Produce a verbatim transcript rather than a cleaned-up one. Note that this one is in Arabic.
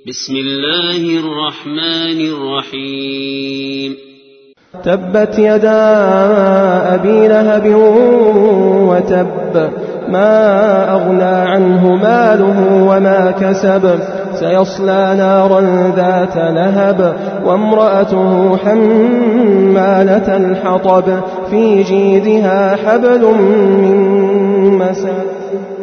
بسم الله الرحمن الرحيم. تبت يدا أبي لهب وتب، ما أغنى عنه ماله وما كسب، سيصلى نارا ذات لهب، وامرأته حمالة الحطب، في جيدها حبل من مسد.